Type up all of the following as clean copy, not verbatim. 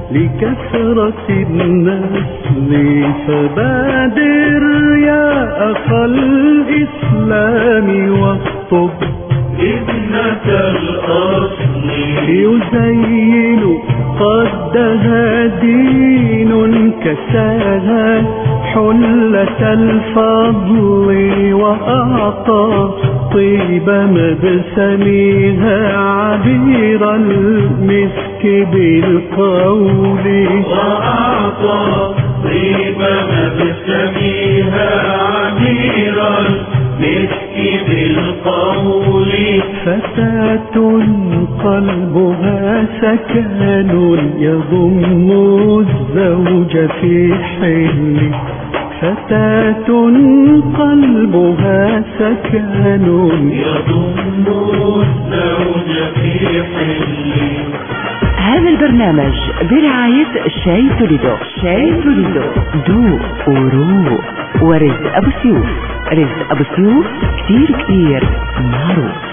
لكثرة النسل، فبادر يا أخا الإسلام واخطب ابنة الأصل، يزين قدها دين كساها حلة الفضل، وأعطى طيب مبسمها عبير المسك بالقول، وأعطى طيب مبسمها عبير المسك بالقول. فتاة قلبها سكن يضم الزوج في حل، فتاة قلبها سكن يضم الزوج في حل. هذا البرنامج برعاية شاي توليدو. شاي توليدو دوق وروق. ورزق أبو سيوف. رزق أبو سيوف كتير معروف.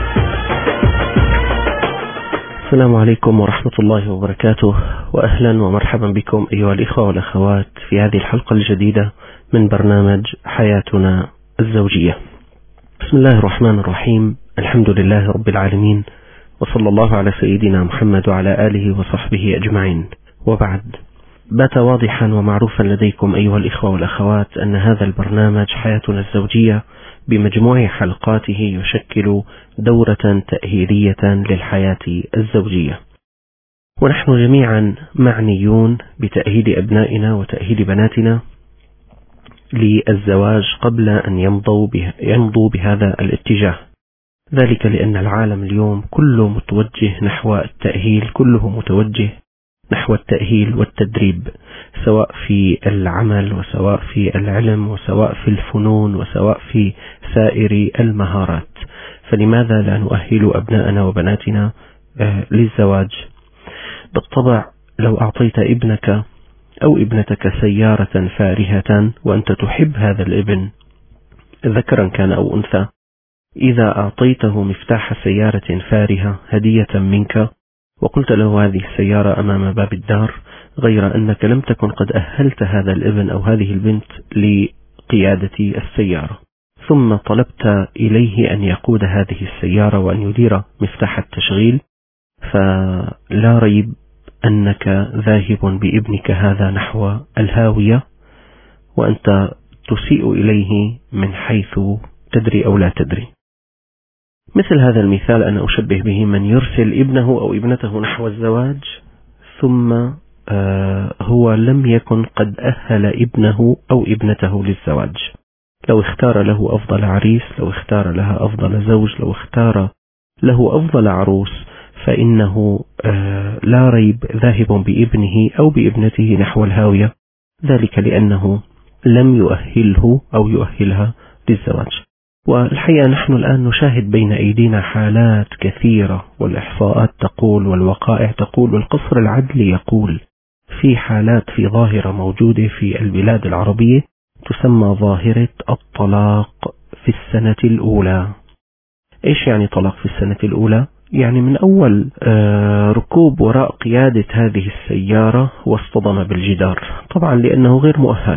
السلام عليكم ورحمة الله وبركاته، وأهلا ومرحبا بكم أيها الإخوة والأخوات في هذه الحلقة الجديدة من برنامج حياتنا الزوجية. بسم الله الرحمن الرحيم، الحمد لله رب العالمين، وصلى الله على سيدنا محمد وعلى آله وصحبه أجمعين، وبعد. بات واضحا ومعروفا لديكم أيها الإخوة والأخوات أن هذا البرنامج حياتنا الزوجية بمجموع حلقاته يشكل دورة تأهيلية للحياة الزوجية، ونحن جميعا معنيون بتأهيل أبنائنا وتأهيل بناتنا للزواج قبل أن يمضوا بهذا الاتجاه. ذلك لأن العالم اليوم كله متوجه نحو التأهيل، كله متوجه نحو التأهيل والتدريب، سواء في العمل وسواء في العلم وسواء في الفنون وسواء في سائر المهارات. فلماذا لا نؤهل أبناءنا وبناتنا للزواج؟ بالطبع لو أعطيت ابنك أو ابنتك سيارة فارهة وأنت تحب هذا الابن ذكرا كان أو أنثى، إذا أعطيته مفتاح سيارة فارهة هدية منك وقلت له هذه السيارة أمام باب الدار، غير أنك لم تكن قد أهلت هذا الابن أو هذه البنت لقيادة السيارة، ثم طلبت إليه أن يقود هذه السيارة وأن يدير مفتاح التشغيل، فلا ريب أنك ذاهب بابنك هذا نحو الهاوية، وأنت تسيء إليه من حيث تدري أو لا تدري. مثل هذا المثال أنا أشبه به من يرسل ابنه أو ابنته نحو الزواج ثم هو لم يكن قد أهل ابنه أو ابنته للزواج. لو اختار له أفضل عريس، لو اختار لها أفضل زوج، لو اختار له أفضل عروس، فإنه لا ريب ذاهب بابنه أو بابنته نحو الهاوية، ذلك لأنه لم يؤهله أو يؤهلها للزواج. والحقيقة نحن الآن نشاهد بين أيدينا حالات كثيرة، والإحصاءات تقول والوقائع تقول والقصر العدلي يقول، في حالات، في ظاهرة موجودة في البلاد العربية تسمى ظاهرة الطلاق في السنة الأولى. إيش يعني طلاق في السنة الأولى؟ يعني من أول ركوب وراء قيادة هذه السيارة واصطدم بالجدار، طبعا لأنه غير مؤهل،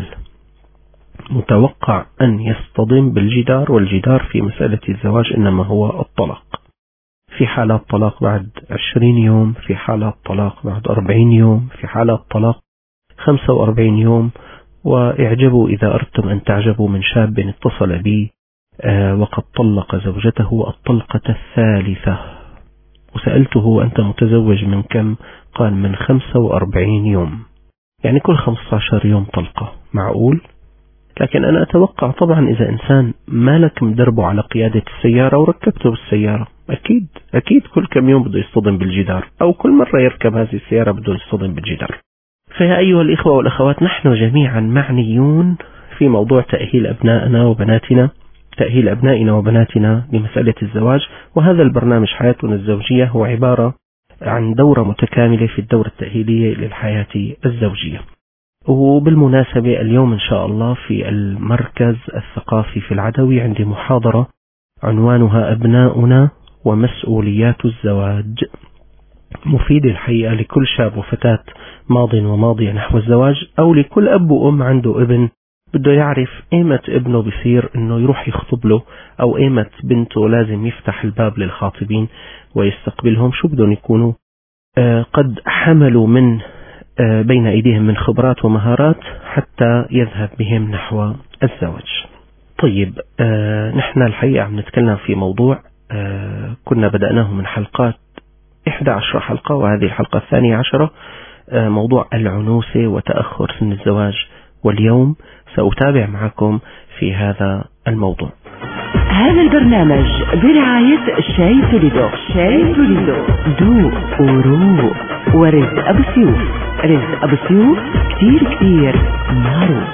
متوقع أن يصطدم بالجدار، والجدار في مسألة الزواج إنما هو الطلاق. في حالات طلاق بعد 20 يوم، في حالات طلاق بعد 40 يوم، في حالات طلاق 45 يوم. واعجبوا إذا أردتم أن تعجبوا من شاب اتصل بي وقد طلق زوجته الطلقة الثالثة، وسألته أنت متزوج من كم؟ قال من 45 يوم، يعني كل 15 يوم طلقة. معقول؟ لكن أنا أتوقع طبعا إذا إنسان مالك مدربه على قيادة السيارة وركبته بالسيارة، أكيد كل كم يوم بده يصطدم بالجدار، أو كل مرة يركب هذه السيارة بده يصطدم بالجدار. فيا أيها الإخوة والأخوات، نحن جميعا معنيون في موضوع تأهيل أبنائنا وبناتنا، تأهيل أبنائنا وبناتنا لمسألة الزواج. وهذا البرنامج حياتنا الزوجية هو عبارة عن دورة متكاملة في الدورة التأهيلية للحياة الزوجية. وبالمناسبة اليوم إن شاء الله في المركز الثقافي في العدوي عندي محاضرة عنوانها أبناؤنا ومسؤوليات الزواج. مفيد الحقيقة لكل شاب وفتاة ماض وماضية نحو الزواج، أو لكل أب وأم عنده ابن بده يعرف ايمة ابنه بيصير انه يروح يخطب له، او ايمة بنته لازم يفتح الباب للخاطبين ويستقبلهم، شو بدهم يكونوا قد حملوا من بين ايديهم من خبرات ومهارات حتى يذهب بهم نحو الزواج. طيب، نحن الحقيقة عم نتكلم في موضوع كنا بدأناه من حلقات 11 حلقة، وهذه الحلقة 12، موضوع العنوسة وتأخر سن الزواج، واليوم سأتابع معكم في هذا الموضوع. هذا البرنامج برعاية شاي توليدو. شاي توليدو دوق وروق، ورزق أبو سيوف. رزق أبو سيوف كتير معروف.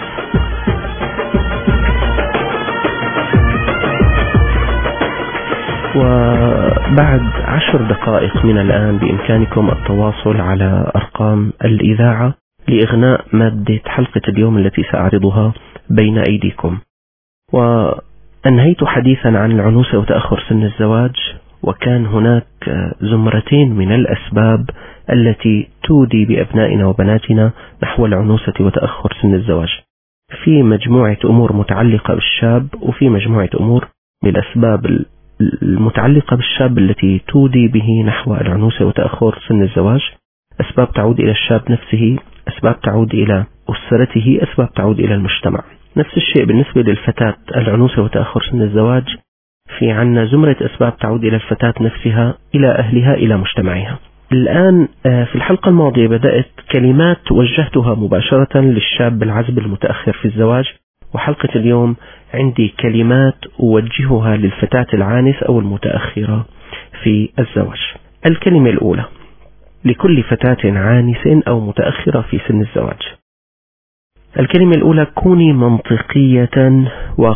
وبعد 10 دقائق من الآن بإمكانكم التواصل على أرقام الإذاعة لإغناء مادة حلقة اليوم التي سأعرضها بين أيديكم. وأنهيت حديثا عن العنوسة وتأخر سن الزواج، وكان هناك زمرتين من الأسباب التي تودي بأبنائنا وبناتنا نحو العنوسة وتأخر سن الزواج. في مجموعة أمور متعلقة بالشاب، وفي مجموعة أمور بالأسباب المتعلقة بالشاب التي تودي به نحو العنوسة وتأخر سن الزواج. أسباب تعود إلى الشاب نفسه، أسباب تعود إلى أسرته، أسباب تعود إلى المجتمع. نفس الشيء بالنسبة للفتاة، العنوسة وتأخر سن الزواج في عنا زمرة أسباب تعود إلى الفتاة نفسها، إلى أهلها، إلى مجتمعها. الآن في الحلقة الماضية بدأت كلمات وجهتها مباشرة للشاب العزب المتأخر في الزواج، وحلقة اليوم عندي كلمات أوجهها للفتاة العانس أو المتأخرة في الزواج. الكلمة الأولى لكل فتاة عانس أو متأخرة في سن الزواج. الكلمة الأولى: كوني منطقية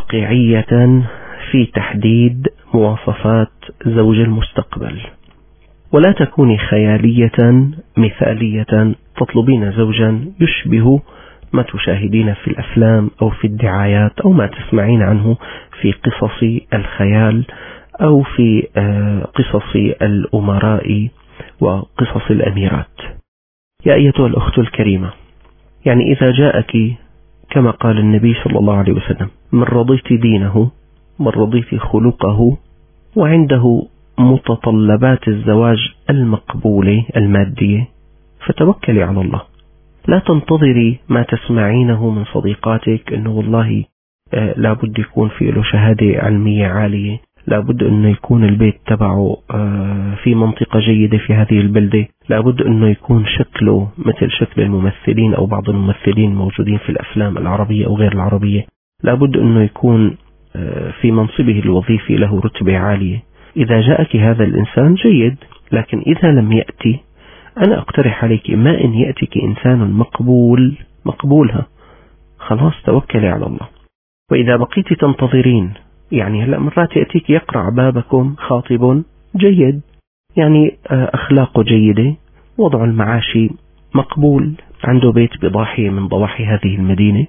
واقعية في تحديد مواصفات زوج المستقبل، ولا تكوني خيالية مثالية تطلبين زوجا يشبه ما تشاهدين في الأفلام أو في الدعايات أو ما تسمعين عنه في قصص الخيال أو في قصص الأمراء وقصص الأميرات. يا أيتها الأخت الكريمة، يعني إذا جاءك كما قال النبي صلى الله عليه وسلم: من رضيت دينه، من رضيت خلقه، وعنده متطلبات الزواج المقبولة المادية، فتوكلي على الله. لا تنتظري ما تسمعينه من صديقاتك إنه والله لابد يكون في له شهادة علمية عالية، لابد أنه يكون البيت تبعه في منطقة جيدة في هذه البلدة، لابد أنه يكون شكله مثل شكل الممثلين أو بعض الممثلين موجودين في الأفلام العربية أو غير العربية، لابد أنه يكون في منصبه الوظيفي له رتبة عالية. إذا جاءك هذا الإنسان جيد، لكن إذا لم يأتي، أنا أقترح عليك ما إن يأتيك إنسان مقبولها، خلاص توكلي على الله. وإذا بقيت تنتظرين، يعني هلأ مرات يأتيك يقرع بابكم خاطب جيد، يعني أخلاقه جيدة، وضع المعاشي مقبول، عنده بيت بضاحية من ضواحي هذه المدينة،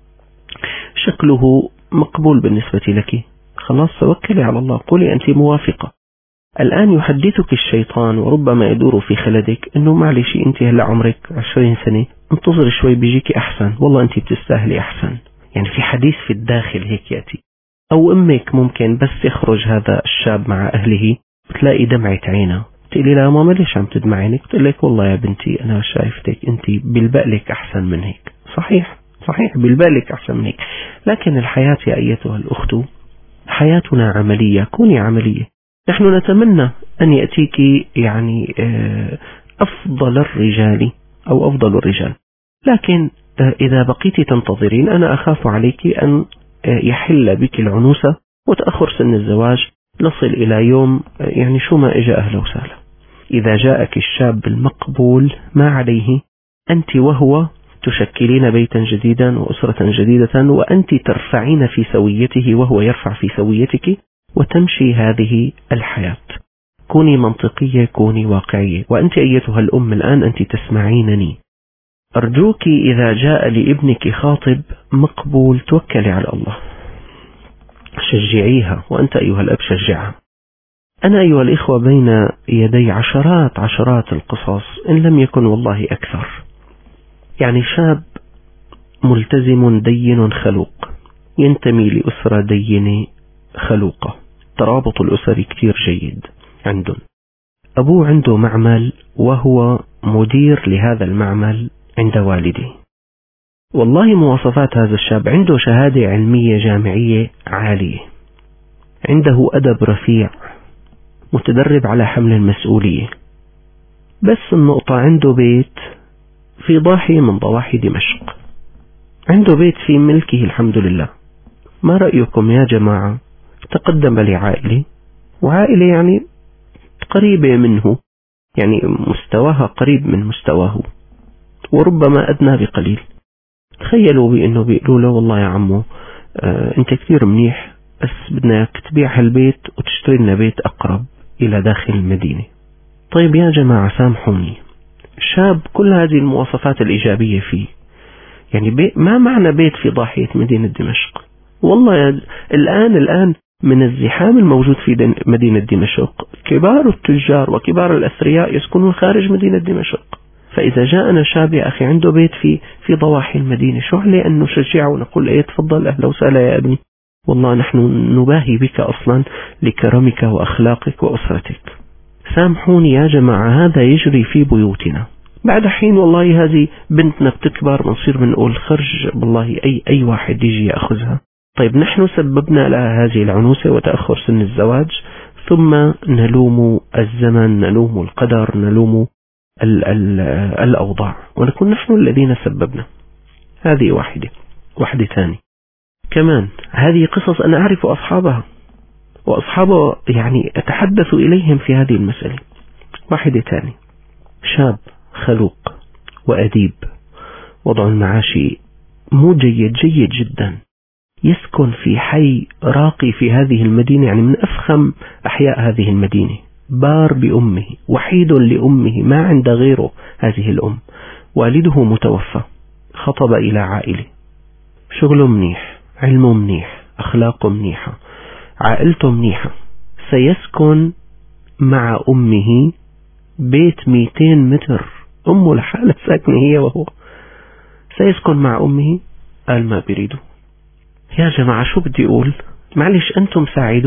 شكله مقبول بالنسبة لك، خلاص توكلي على الله، قولي أنت موافقة. الآن يحدثك الشيطان وربما يدور في خلدك إنه معلش أنت هلأ عمرك 20 سنة، انتظر شوي بيجيك أحسن، والله أنت بتستاهلي أحسن. يعني في حديث في الداخل هيك يأتي. أو أمك ممكن بس يخرج هذا الشاب مع أهله بتلاقي دمعة عينه، تقولي لها ماما ليش عم تدمع عينك؟ تقول لك والله يا بنتي أنا شايفتك أنت بالبقلك أحسن من هيك. صحيح بالبقلك أحسن من هيك، لكن الحياة يا أيتها الأخت حياتنا عملية، كوني عملية. نحن نتمنى أن يأتيك يعني أفضل الرجال أو أفضل الرجال، لكن إذا بقيت تنتظرين أنا أخاف عليك أن يحل بك العنوسة وتأخر سن الزواج، نصل إلى يوم يعني شو ما إجا أهلا وسهلا. إذا جاءك الشاب المقبول ما عليه، أنت وهو تشكلين بيتا جديدا وأسرة جديدة، وأنت ترفعين في سويته وهو يرفع في سويتك، وتمشي هذه الحياة. كوني منطقية، كوني واقعية. وأنت أيتها الأم الآن أنت تسمعينني، أرجوك إذا جاء لابنك خاطب مقبول توكلي على الله، شجعيها، وأنت أيها الأب شجعها. أنا أيها الإخوة بين يدي عشرات القصص إن لم يكن والله أكثر. يعني شاب ملتزم دين خلوق ينتمي لأسرة دينة خلوقة، ترابط الأسري كتير جيد عندهم. أبوه عنده معمل وهو مدير لهذا المعمل عند والده. والله مواصفات هذا الشاب: عنده شهادة علمية جامعية عالية، عنده أدب رفيع، متدرب على حمل المسؤولية. بس النقطة عنده بيت في ضاحية من ضواحي دمشق، عنده بيت في ملكه الحمد لله. ما رأيكم يا جماعة تقدم لعائلة، وعائلة يعني قريبة منه، يعني مستواها قريب من مستواه وربما أدنى بقليل. تخيلوا بأنه بيقولوا له: والله يا عمو أنت كثير منيح، بس بدنا تبيع هالبيت وتشتري لنا بيت أقرب إلى داخل المدينة. طيب يا جماعة سامحوني، شاب كل هذه المواصفات الإيجابية فيه، يعني ما معنى بيت في ضاحية مدينة دمشق؟ والله الآن من الزحام الموجود في مدينة دمشق كبار التجار وكبار الأثرياء يسكنون خارج مدينة دمشق. فإذا جاءنا شاب يا أخي عنده بيت في ضواحي المدينة، شو عليه أن نشجعه ونقول: إيه تفضل أهلا وسهلا يا ابني، والله نحن نباهي بك أصلا لكرمك وأخلاقك وأسرتك. سامحوني يا جماعة، هذا يجري في بيوتنا. بعد حين والله هذه بنتنا بتكبر بنصير بنقول: خرج بالله أي واحد يجي يأخذها. طيب نحن سببنا لها هذه العنوسة وتأخر سن الزواج، ثم نلوم الزمن، نلوم القدر، نلوم الأوضاع، ونكون نحن الذين سببنا. هذه واحدة ثانية كمان. هذه قصص أنا أعرف أصحابها، وأصحابه يعني أتحدث إليهم في هذه المسألة. واحدة ثانية، شاب خلوق وأديب، وضع المعاشي مو جيد جدا، يسكن في حي راقي في هذه المدينة، يعني من أفخم أحياء هذه المدينة، بار بأمه، وحيد لأمه، ما عند غيره هذه الأم. والده متوفى، خطب إلى عائلة، شغله منيح، علمه منيح، أخلاقه منيحة، عائلته منيحة. سيسكن مع أمه بيت 200 متر، أمه لحالة ساكنة هي وهو، سيسكن مع أمه. قال: ما بريده. يا جماعة شو بدي أقول؟ معلش أنتم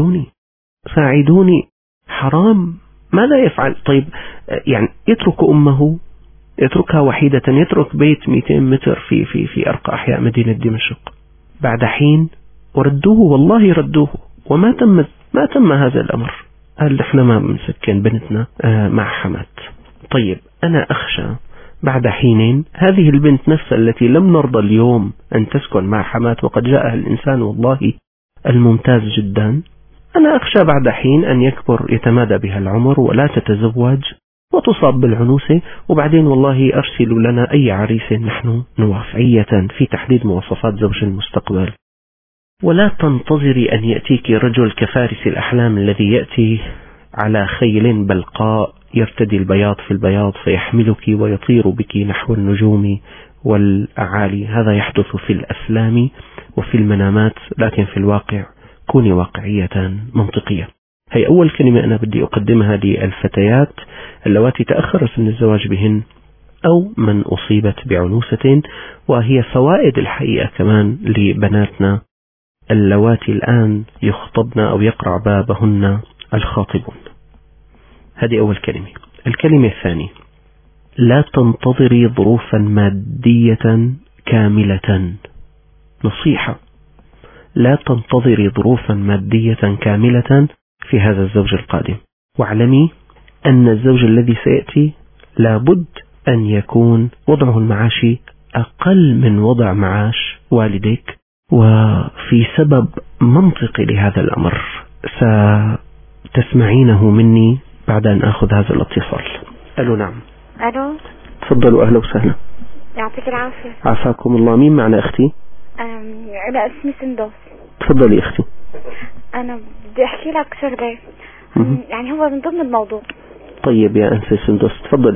ساعدوني، حرام. ماذا يفعل؟ طيب يعني يترك أمه، يتركها وحيدة، يترك بيت 200 متر في أرقى أحياء مدينة دمشق. بعد حين وردوه، والله ردوه، وما تم هذا الأمر. قال: نحن ما بنسكن بنتنا مع حمات. طيب أنا أخشى بعد حين هذه البنت نفسها التي لم نرضى اليوم أن تسكن مع حمات، وقد جاءها الإنسان والله الممتاز جدا، أنا أخشى بعد حين أن يكبر يتمادى بها العمر ولا تتزوج وتصاب بالعنوسة، وبعدين والله أرسلوا لنا أي عريس نحن نوافعية في تحديد مواصفات زوج المستقبل. ولا تنتظري أن يأتيك رجل كفارس الأحلام الذي يأتي على خيل بلقاء يرتدي البياض في البياض فيحملك ويطير بك نحو النجوم والأعالي. هذا يحدث في الأفلام وفي المنامات، لكن في الواقع كوني واقعية منطقية. هي أول كلمة أنا بدي أقدمها للفتيات اللواتي تأخر سن الزواج بهن أو من أصيبت بعنوسة، وهي فوائد الحقيقة كمان لبناتنا اللواتي الآن يخطبن أو يقرع بابهن الخاطبون. هذه أول كلمة. الكلمة الثانية: لا تنتظري ظروفا مادية كاملة. نصيحة: لا تنتظري ظروفا مادية كاملة في هذا الزوج القادم، واعلمي أن الزوج الذي سيأتي لابد أن يكون وضعه المعاشي أقل من وضع معاش والديك، وفي سبب منطقي لهذا الأمر ستسمعينه مني بعد أن أخذ هذا الاتصال. ألو. نعم. ألو. تفضلوا. أهلا وسهلا. يعطيك العافية. عافاكم الله. مين معنا أختي؟ أنا اسمي سندوس. تفضلي أختي. أنا بدي أحكي لك شغلة، يعني هو من ضمن الموضوع. طيب يا أنسي سندوس تفضلي.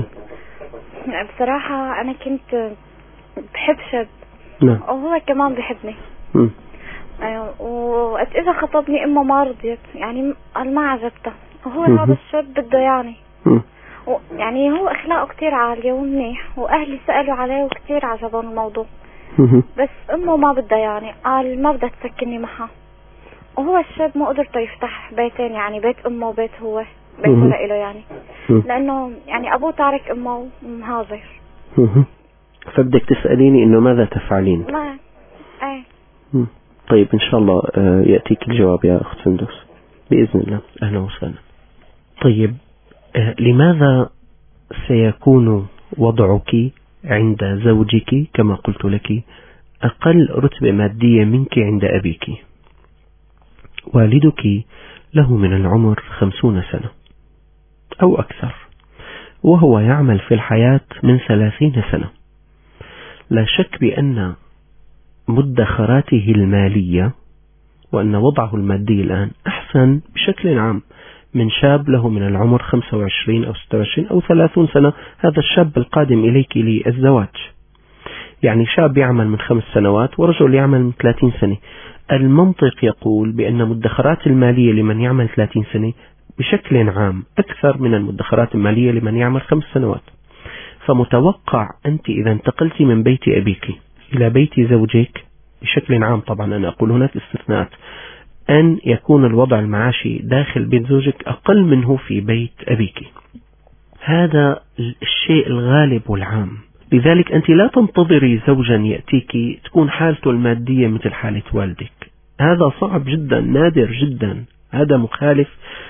بصراحة أنا كنت بحب شاب، نعم، وهو كمان بحبني. وقت إذا خطبني إما ما رضيت، يعني قال ما عجبته، وهو هذا الشاب بده يعني يعني هو اخلاقه كتير عالية ومنيح، واهلي سألوا عليه وكتير عجبهم الموضوع. بس امه ما بدها، يعني قال ما بدها تسكني معها. وهو الشاب ما قدرته يفتح بيتين، يعني بيت امه وبيت هو بيته لإله، يعني لانه يعني ابوه تارك امه ومهاجر. فبدك تسأليني انه ماذا تفعلين؟ ما ايه. طيب ان شاء الله يأتيك الجواب يا اخت سندس بإذن الله. اهلا وسهلا. طيب لماذا سيكون وضعك عند زوجك كما قلت لك أقل رتبة مادية منك عند أبيك؟ والدك له من العمر 50 سنة أو أكثر، وهو يعمل في الحياة من 30 سنة. لا شك بأن مدخراته المالية وأن وضعه المادي الآن أحسن بشكل عام من شاب له من العمر 25 أو 26 أو 30 سنة. هذا الشاب القادم إليك للزواج، يعني شاب يعمل من 5 سنوات ورجل يعمل من 30 سنة. المنطق يقول بأن مدخرات المالية لمن يعمل 30 سنة بشكل عام أكثر من المدخرات المالية لمن يعمل 5 سنوات. فمتوقع أنت إذا انتقلت من بيت أبيك إلى بيت زوجك بشكل عام، طبعا أنا أقول هناك استثناءات، أن يكون الوضع المعاشي داخل بيت زوجك أقل منه في بيت أبيك. هذا الشيء الغالب والعام. لذلك أنت لا تنتظري زوجا يأتيك تكون حالته المادية مثل حالة والدك. هذا صعب جدا، نادر جدا، هذا مخالف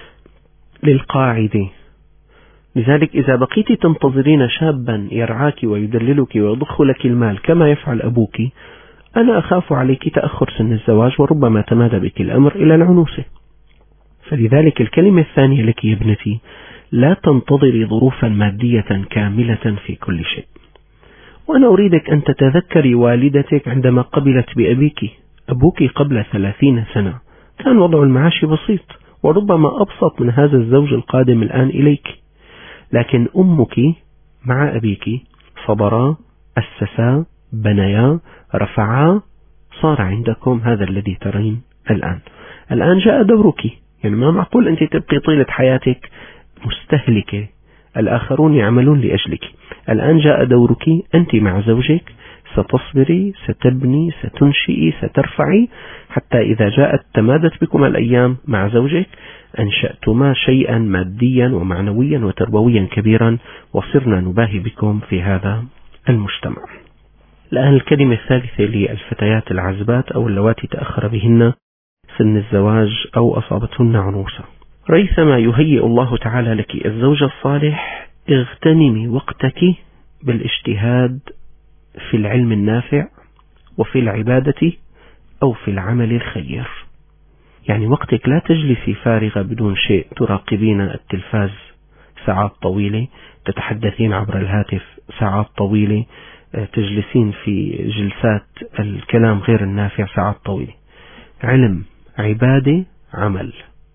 للقاعدة. لذلك إذا بقيت تنتظرين شابا يرعاك ويدللك ويضخ لك المال كما يفعل أبوك، أنا أخاف عليك تأخر سن الزواج وربما تمادى بك الأمر إلى العنوسة. فلذلك الكلمة الثانية لك يا ابنتي، لا تنتظري ظروفا مادية كاملة في كل شيء. وأنا أريدك أن تتذكري والدتك عندما قبلت بأبيك. أبوك قبل 30 سنة كان وضع المعاش بسيط وربما أبسط من هذا الزوج القادم الآن إليك، لكن أمك مع أبيك صبرا، أسسا، بنيا، رفعا، صار عندكم هذا الذي ترين الآن. الآن جاء دورك، يعني ما معقول أنت تبقي طيلة حياتك مستهلكة، الآخرون يعملون لأجلك. الآن جاء دورك، أنت مع زوجك ستصبري، ستبني، ستنشئي، سترفعي، حتى إذا جاءت تمادت بكم الأيام مع زوجك أنشأتما شيئا ماديا ومعنويا وتربويا كبيرا، وصرنا نباهي بكم في هذا المجتمع. الآن الكلمة الثالثة للفتيات العزبات أو اللواتي تأخر بهن سن الزواج أو أصابتهن عنوسة. ريثما يهيئ الله تعالى لك الزوج الصالح، اغتنمي وقتك بالاجتهاد في العلم النافع وفي العبادة أو في العمل الخير. يعني وقتك لا تجلسي فارغة بدون شيء، تراقبين التلفاز ساعات طويلة، تتحدثين عبر الهاتف ساعات طويلة، تجلسين في جلسات الكلام غير النافع ساعات طويلة. علم، عبادة، عمل.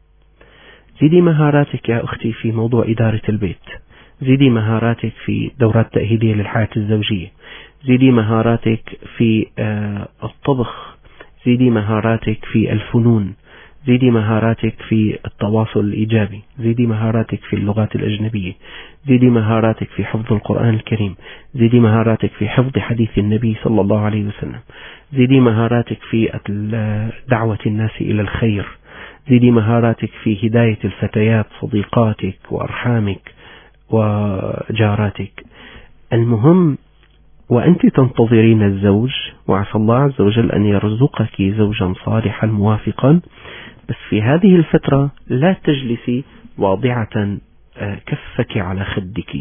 زيدي مهاراتك يا أختي في موضوع إدارة البيت، زيدي مهاراتك في دورات تأهيلية للحياة الزوجية، زيدي مهاراتك في الطبخ، زيدي مهاراتك في الفنون، زيدي مهاراتك في التواصل الإيجابي، زيدي مهاراتك في اللغات الأجنبية، زيدي مهاراتك في حفظ القرآن الكريم، زيدي مهاراتك في حفظ حديث النبي صلى الله عليه وسلم، زيدي مهاراتك في دعوة الناس إلى الخير، زيدي مهاراتك في هداية الفتيات صديقاتك وأرحامك وجاراتك. المهم وأنت تنتظرين الزوج، وعسى الله عز وجل أن يرزقك زوجا صالحا موافقا، بس في هذه الفترة لا تجلسي واضعة كفك على خدك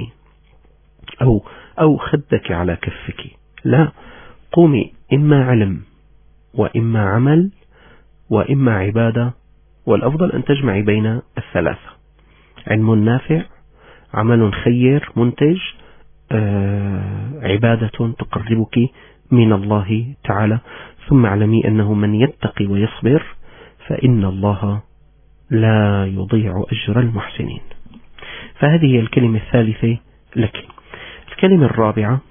أو خدك على كفك، لا، قومي، إما علم وإما عمل وإما عبادة، والأفضل أن تجمعي بين الثلاثة: علم نافع، عمل خير منتج، عبادة تقربك من الله تعالى. ثم اعلمي أنه من يتقي ويصبر فإن الله لا يضيع أجر المحسنين. فهذه هي الكلمة الثالثة لك. الكلمة الرابعة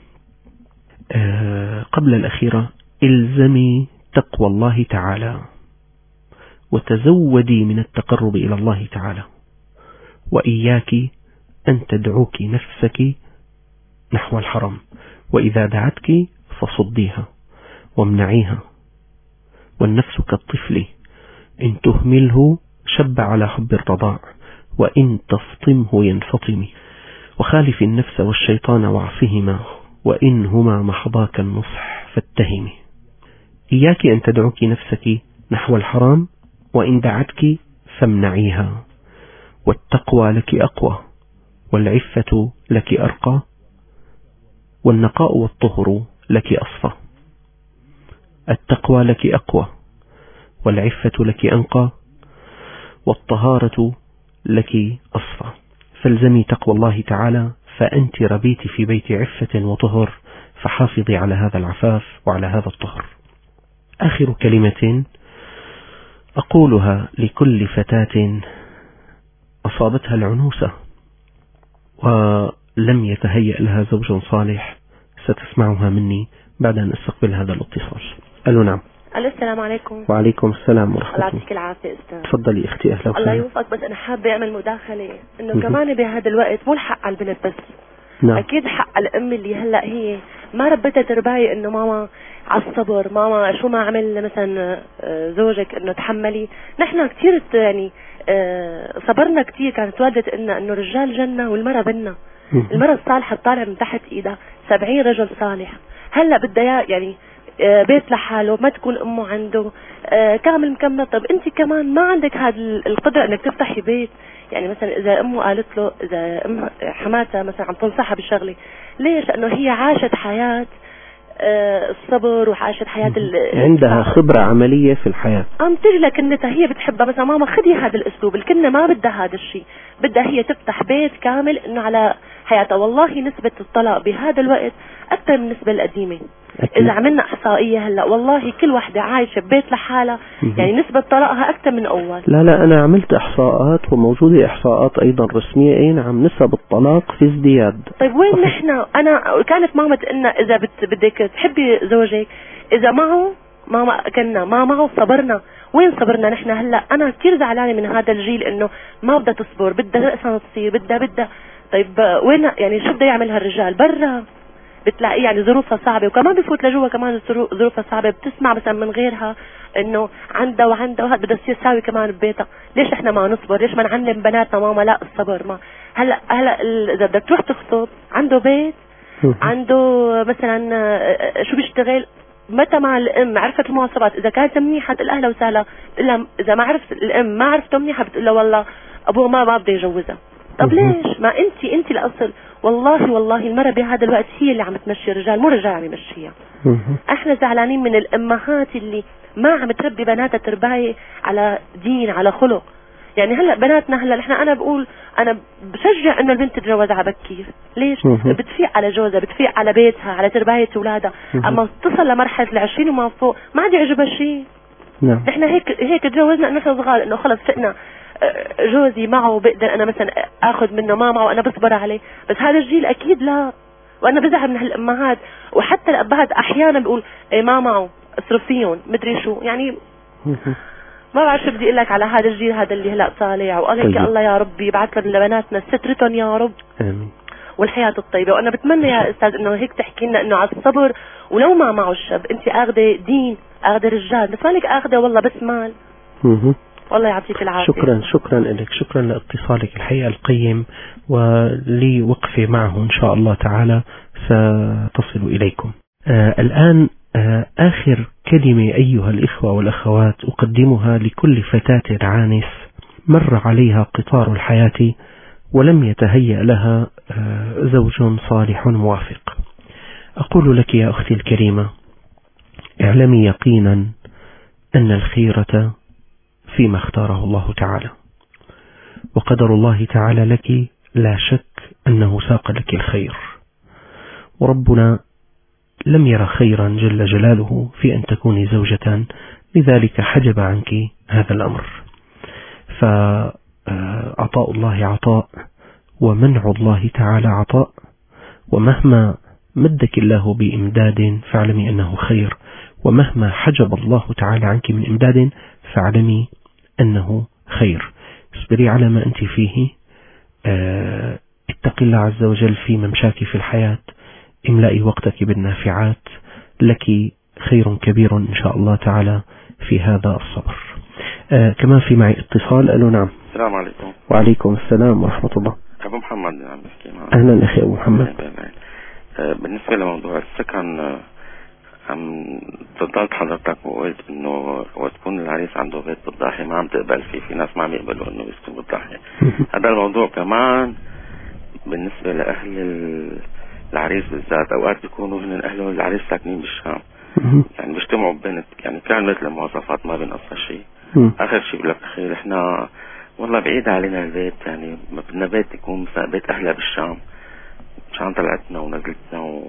قبل الأخيرة: إلزمي تقوى الله تعالى وتزودي من التقرب إلى الله تعالى. وإياك أن تدعوك نفسك نحو الحرام، وإذا دعتك فصديها وامنعيها. والنفس كالطفل إن تهمله شب على حب الرضاع، وإن تفطمه ينفطم. وخالف النفس والشيطان واعصهما، وإنهما محضاك النصح فاتهمي. إياك أن تدعوك نفسك نحو الحرام، وإن دعتك فامنعيها. والتقوى لك أقوى، والعفة لك أرقى، والنقاء والطهر لك أصفى. التقوى لك أقوى، والعفة لك أنقى، والطهارة لك أصفى. فالزمي تقوى الله تعالى، فأنت ربيت في بيت عفة وطهر، فحافظي على هذا العفاف وعلى هذا الطهر. آخر كلمة أقولها لكل فتاة أصابتها العنوسة ولم يتهيأ لها زوج صالح، ستسمعها مني بعد أن أستقبل هذا الاتصال. ألو نعم. ألو السلام عليكم. وعليكم السلام ورحمة الله. الله يعطيك العافية أستاذ. تفضلي أختي. أهلا وسهلا. الله يوفقك. بس أنا حابة أعمل مداخلة إنه كمان بهذا الوقت مو الحق على البنت بس. نعم. أكيد حق الأم اللي هلأ هي ما ربتها ترباية إنه ماما على الصبر، ماما شو ما عمل مثلا زوجك إنه تحملي. نحن كتير يعني صبرنا كتير، كانت والدة إنه الرجال جنة والمرأة بنة. المرأة الصالحة بتطالع من تحت إيدها 70 رجل صالح. هلأ بدها يعني بيت لحاله، ما تكون أمه عنده كامل مكمل. طب أنت كمان ما عندك هذه القدرة إنك تفتحي بيت. يعني مثلا إذا أمه قالت له، إذا أم حماتها مثلا عم تنصحها بالشغلة، ليش؟ لأنه هي عاشت حياة الصبر وعاشت حياة عندها خبرة عملية في الحياة. تجي كنتها هي بتحبها مثلا، ماما خذي هذا الأسلوب. الكنة ما بدها هذا الشيء، بدها هي تفتح بيت كامل إنه على حياتها. والله نسبة الطلاق بهذا الوقت أكثر من النسبة القديمة. أكيد. إذا عملنا إحصائية هلا والله كل واحدة عايشة ببيت لحالها، يعني نسبة طلاقها أكثر من أول. لا أنا عملت إحصاءات، وموجودة إحصاءات أيضا رسمية. أي نعم، نسب الطلاق في ازدياد. طيب وين نحن؟ أنا كانت ماما تقلنا إذا بدك تحبي زوجك، إذا معه ماما كنا ما معه صبرنا. وين صبرنا نحن هلا؟ أنا كثير زعلانة من هذا الجيل إنه ما بدها تصبر، بدها رأسا تصير، بدها. طيب وين يعني شو بده يعمل هالرجال؟ برا بتلاقي يعني ظروفها صعبة، وكمان بفوت لجوا كمان ظروفها صعبة. بتسمع مثلا من غيرها انه عندها وهذا بدها تصير تساوي كمان ببيتها. ليش احنا ما نصبر؟ ليش ما نعلم بناتنا ماما لا الصبر؟ ما هلا اذا بدك تروح تخطب عنده بيت، عنده مثلا شو بيشتغل، متى مع الام عرفت المواصفات، اذا كانت منيحه تقول اهلا وسهلا، اذا ما عرفت الام ما عرفته منيحه بتقول له والله ابوه ما بده يجوزها. طب ليش؟ ما انت الاصل. والله المرأة بهذا الوقت هي اللي عم تمشي الرجال، مو الرجال عم يمشيها. احنا زعلانين من الامهات اللي ما عم تربي بناتها ترباية على دين، على خلق. يعني هلا بناتنا هلا انا بقول انا بشجع انه البنت تتجوز على بكير. ليش؟ بتفيق على جوزها، بتفيق على بيتها، على ترباية اولادها. اما تصل لمرحلة ال20 وما فوق ما عاد يعجبها شيء. نعم. نحن هيك تجوزنا انه نحن صغار، انه خلص فقنا جوزي معه بقدر انا مثلا اخذ منه ما معه وانا بصبر عليه. بس هذا الجيل اكيد لا، وانا بزعل من هالامهات وحتى الابهات احيانا بيقول إيه ما معه اصرف فيهم مدري شو. يعني ما بعرف شو بدي اقول لك على هذا الجيل هذا اللي هلا طالع. وقال لك الله يا رب يبعث لبناتنا سترتهم يا رب. امين. والحياه الطيبه. وانا بتمنى يا استاذ انه هيك تحكي لنا انه على الصبر، ولو ما معه الشاب انت اخذه دين، اخذه رجال، بس مالك اخذه والله بس مال. والله يعطيك العافية. شكرا لك، شكرا لاتصالك الحقيقة القيم، ولي وقفي معه إن شاء الله تعالى ستصل إليكم. الآن آخر كلمة أيها الإخوة والأخوات أقدمها لكل فتاة عانس مر عليها قطار الحياة ولم يتهيأ لها زوج صالح موافق. أقول لك يا أختي الكريمة، اعلمي يقينا أن الخيرة فيما اختاره الله تعالى، وقدر الله تعالى لك لا شك أنه ساق لك الخير، وربنا لم ير خيرا جل جلاله في أن تكوني زوجة، لذلك حجب عنك هذا الأمر. فعطاء الله عطاء، ومنع الله تعالى عطاء، ومهما مدك الله بإمداد فاعلمي أنه خير، ومهما حجب الله تعالى عنك من إمداد فاعلمي أنه خير. اصبري على ما أنت فيه، اتق الله عز وجل في ممشاك في الحياة، املئي وقتك بالنافعات، لك خير كبير إن شاء الله تعالى في هذا الصبر. كمان في معي اتصال. ألو نعم. السلام عليكم. وعليكم السلام ورحمة الله. أبو محمد عم بحكي معك. أهلا أخي أبو محمد. بالنسبة لموضوع السكن، عم تفضلت حضرتك وقلت انه وقت تكون العريس عنده بيت بالضاحية ما عم تقبل فيه، في ناس ما عم يقبلوا انه يسكن بالضاحية. هذا الموضوع كمان بالنسبة لأهل العريس بالذات، اوقات بيكونوا هن اهله العريس ساكنين بالشام، يعني بيجتمعوا ببنت يعني كاملة المواصفات ما بينقصها شيء. اخر شيء بقول لك اخي احنا والله بعيد علينا البيت، يعني ما بدنا بيت يكون بيت اهلها بالشام، مشان طلعتنا ونزلتنا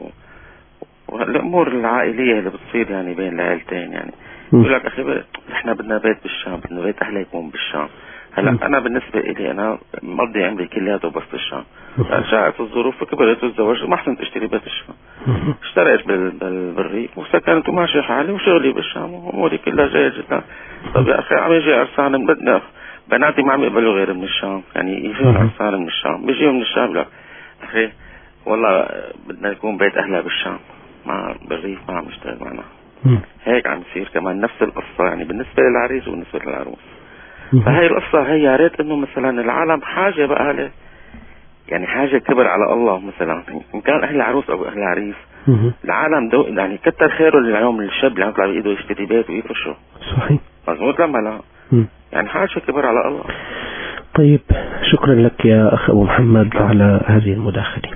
والامور العائليه اللي بتصير يعني بين العائلتين. يعني بقول لك اخي احنا بدنا بيت بالشام، بدنا بيت اهلها يكون بالشام. هلا انا بالنسبه لي انا مقضي عمري كلياته بس بالشام، جاءت الظروف كبرت وتزوجت ما احسنت اشتري بيت بالشام، اشتريت بالريف وسكنت وماشي حالي وشغلي بالشام واموري كلها جيده جدا. طب يا اخي عم يجي عرسان بدنا بناتي ما عم يقبلوا غير من الشام، يعني يجون عرسان من الشام، بيجيهم من الشام. لا اخي والله بدنا يكون بيت اهلها بالشام، ما بالريف ما عم يشتغل معنا. هيك عم يصير كمان نفس القصة يعني بالنسبة للعريس وبالنسبة للعروس. فهي القصة هي يا ريت انه مثلا العالم حاجة بقى يعني حاجة كبر على الله، مثلا ان كان اهل العروس او اهل العريس العالم يعني كتر خيره اليوم الشاب اللي عم يطلع بايده يشتري بيت ويفرشه. صحيح مظبوط لما لا يعني حاجة كبر على الله. طيب شكرا لك يا اخ ابو محمد على هذه المداخلة.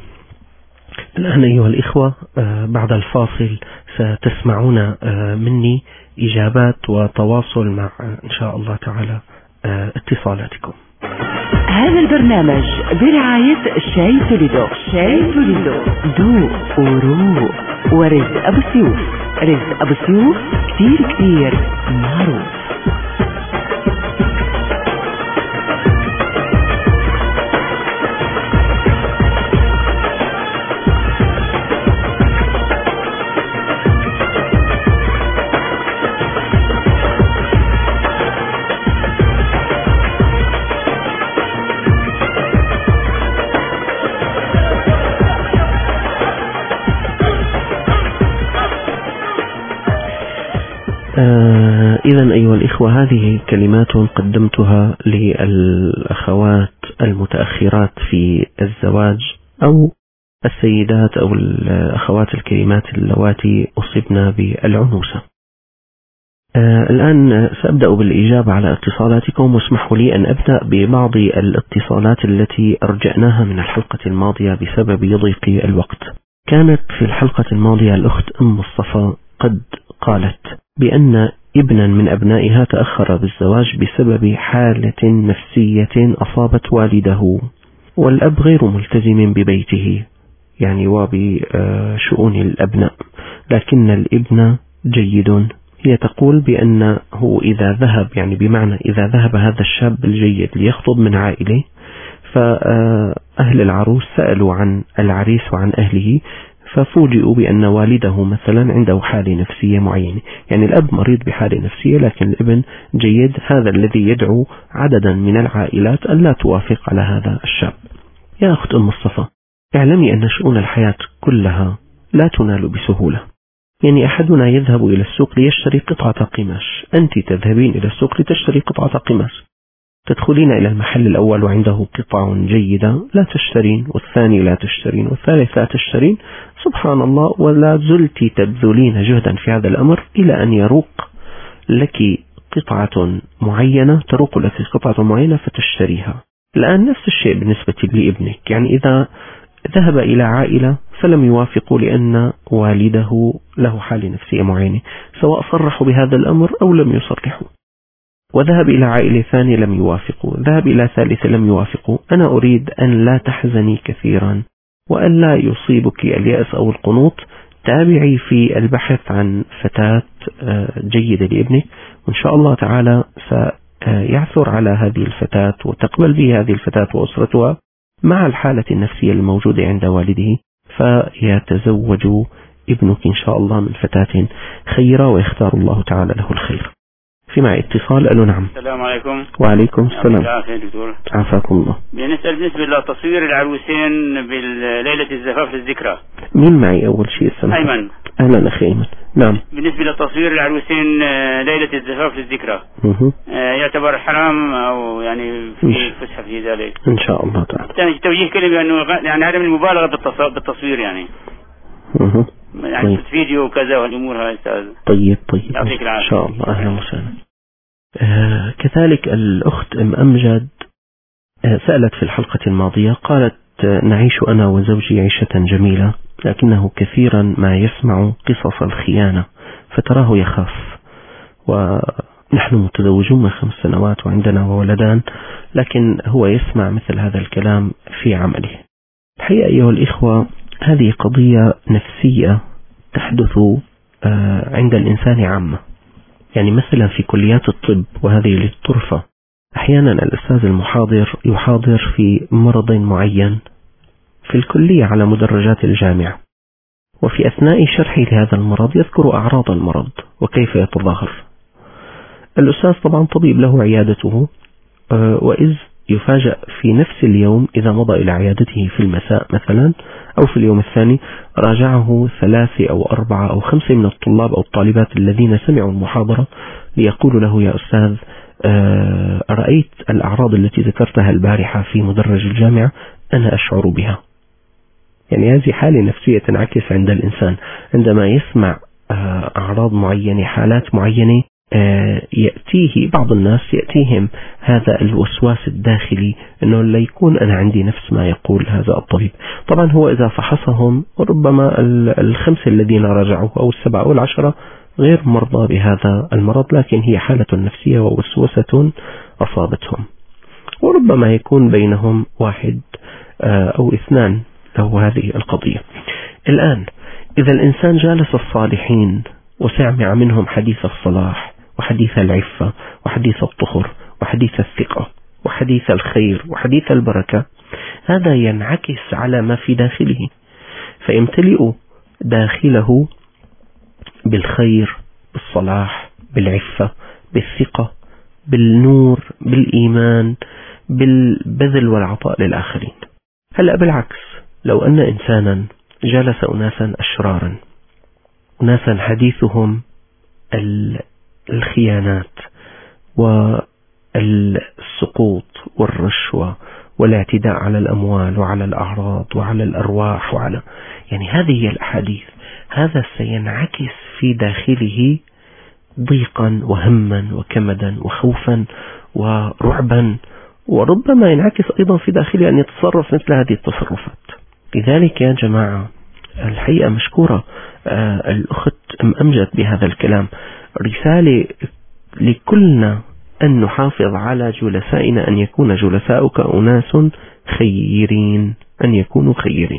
الآن أيها الإخوة بعد الفاصل ستسمعون مني إجابات وتواصل مع إن شاء الله تعالى اتصالاتكم. هذا البرنامج برعاية شاي توليدو. شاي توليدو ذوق وروق ورزق أبو سيوف. رزق أبو سيوف كتير معروف. إذن أيها الإخوة هذه كلمات قدمتها للأخوات المتأخرات في الزواج أو السيدات أو الأخوات الكريمات اللواتي أصبن بالعنوسة. الآن سأبدأ بالإجابة على اتصالاتكم، واسمحوا لي أن أبدأ ببعض الاتصالات التي أرجعناها من الحلقة الماضية بسبب ضيق الوقت. كانت في الحلقة الماضية الأخت أم مصطفى قد قالت بأن ابنا من أبنائها تأخر بالزواج بسبب حالة نفسية أصابت والده، والأب غير ملتزم ببيته يعني وبشؤون الأبناء، لكن الابن جيد. هي تقول بأنه إذا ذهب يعني بمعنى إذا ذهب هذا الشاب الجيد ليخطب من عائلة، فأهل العروس سألوا عن العريس وعن أهله ففوجئوا بأن والده مثلا عنده حالة نفسية معينة، يعني الأب مريض بحالة نفسية لكن الابن جيد. هذا الذي يدعو عددا من العائلات أن لا توافق على هذا الشاب. يا أخت أم مصطفى اعلمي أن شؤون الحياة كلها لا تنال بسهولة. يعني أحدنا يذهب إلى السوق ليشتري قطعة قماش، أنت تذهبين إلى السوق لتشتري قطعة قماش، تدخلين إلى المحل الأول وعنده قطع جيدة لا تشترين، والثاني لا تشترين، والثالث لا تشترين، سبحان الله، ولا زلت تبذلين جهدا في هذا الأمر إلى أن يروق لك قطعة معينة، تروق لك قطعة معينة فتشتريها. الآن نفس الشيء بالنسبة لابنك، يعني إذا ذهب إلى عائلة فلم يوافقوا لأن والده له حالة نفسية معينة، سواء صرحوا بهذا الأمر أو لم يصرحوا، وذهب إلى عائلة ثانية لم يوافقوا، ذهب إلى ثالثة لم يوافقوا، أنا أريد أن لا تحزني كثيرا وأن لا يصيبك اليأس أو القنوط. تابعي في البحث عن فتاة جيدة لابنك، وإن شاء الله تعالى سيعثر على هذه الفتاة وتقبل به هذه الفتاة وأسرتها مع الحالة النفسية الموجودة عند والده، فيتزوج ابنك إن شاء الله من فتاة خيرة ويختار الله تعالى له الخير. في معي اتصال. ألو نعم. السلام عليكم. وعليكم السلام. العافية دكتور. عافاكم الله. بالنسبة لتصوير العروسين بليلة الزفاف للذكرى. مين معي أول شيء؟ السلام. أيمن. أهلا أخي أيمن. نعم. بالنسبة لتصوير العروسين ليلة الزفاف للذكرى يعتبر حرام أو يعني في فسحة في ذلك؟ إن شاء الله تعالى. يعني توجيه كلمة أنه يعني هذا من المبالغة بالتصوير يعني. يعني طيب. فيديو وكذا والأمور هاي أستاذ. طيب يعطيك العافية. إن شاء الله. أهلا وسهلا. كذلك الأخت أمجد سألت في الحلقة الماضية، قالت نعيش أنا وزوجي عيشة جميلة، لكنه كثيرا ما يسمع قصص الخيانة فتراه يخاف، ونحن متزوجون من 5 سنوات وعندنا ولدان، لكن هو يسمع مثل هذا الكلام في عمله. الحقيقة أيها الإخوة، هذه قضية نفسية تحدث عند الإنسان عامة. يعني مثلا في كليات الطب وهذه للطرفة، أحيانا الأستاذ المحاضر يحاضر في مرض معين في الكلية على مدرجات الجامعة، وفي أثناء شرحه لهذا المرض يذكر أعراض المرض وكيف يتظاهر. الأستاذ طبعا طبيب له عيادته، وإذ يفاجأ في نفس اليوم إذا مضى إلى عيادته في المساء مثلا أو في اليوم الثاني راجعه 3 أو 4 أو 5 من الطلاب أو الطالبات الذين سمعوا المحاضرة ليقولوا له يا أستاذ رأيت الأعراض التي ذكرتها البارحة في مدرج الجامعة، أنا أشعر بها. يعني هذه حالة نفسية تنعكس عند الإنسان عندما يسمع أعراض معينة، حالات معينة، يأتيه بعض الناس يأتيهم هذا الوسواس الداخلي أنه لا يكون أنا عندي نفس ما يقول هذا الطبيب. طبعا هو إذا فحصهم ربما 5 الذين رجعوا أو 7 أو 10 غير مرضى بهذا المرض، لكن هي حالة نفسية ووسوسة أصابتهم، وربما يكون بينهم 1 أو 2 له هذه القضية. الآن إذا الإنسان جالس الصالحين وسمع منهم حديث الصلاح وحديث العفة وحديث الطهر وحديث الثقة وحديث الخير وحديث البركة، هذا ينعكس على ما في داخله، فيمتلئ داخله بالخير، بالصلاح، بالعفة، بالثقة، بالنور، بالإيمان، بالبذل والعطاء للآخرين. هلأ بالعكس، لو أن إنسانا جالس أناسا أشرارا، أناسا حديثهم الخيانات والسقوط والرشوة والاعتداء على الأموال وعلى الأعراض وعلى الأرواح يعني هذه هي الأحاديث، هذا سينعكس في داخله ضيقا وهما وكمدا وخوفا ورعبا، وربما ينعكس أيضا في داخله أن يتصرف مثل هذه التصرفات. لذلك يا جماعة الحقيقة مشكورة الأخت أمجد بهذا الكلام، رسالة لكلنا أن نحافظ على جلسائنا، أن يكون جلساؤك أناس خيرين، أن يكونوا خيرين.